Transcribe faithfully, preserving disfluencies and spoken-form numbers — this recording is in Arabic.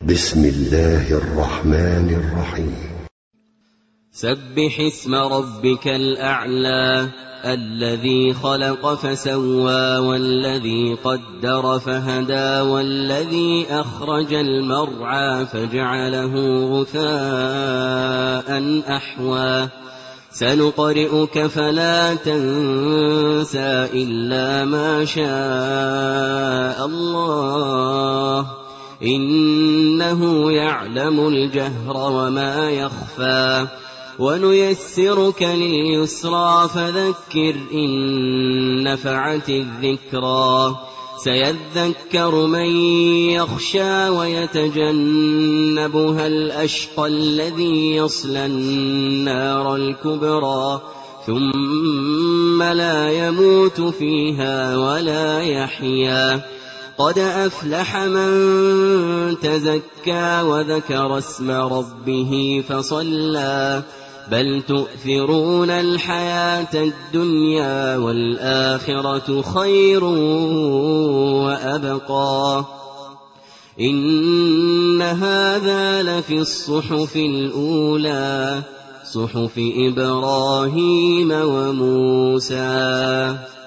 بسم الله الرحمن الرحيم. سبح اسم ربك الأعلى الذي خلق فسوى والذي قدر فهدى والذي أخرج المرعى فجعله غثاء أحوى سنقرئك فلا تنسى إلا ما شاء الله إنه يعلم الجهر وما يخفى ونيسرك لليسرى فذكر إن نفعت الذكرى سيذكر من يخشى ويتجنبها الأشقى الذي يصلى النار الكبرى ثم لا يموت فيها ولا يحيا قد أفلح من تزكى وذكر اسم ربه فصلى بل تؤثرون الحياة الدنيا والآخرة خير وأبقى إن هذا لفي الصحف الأولى صحف إبراهيم وموسى.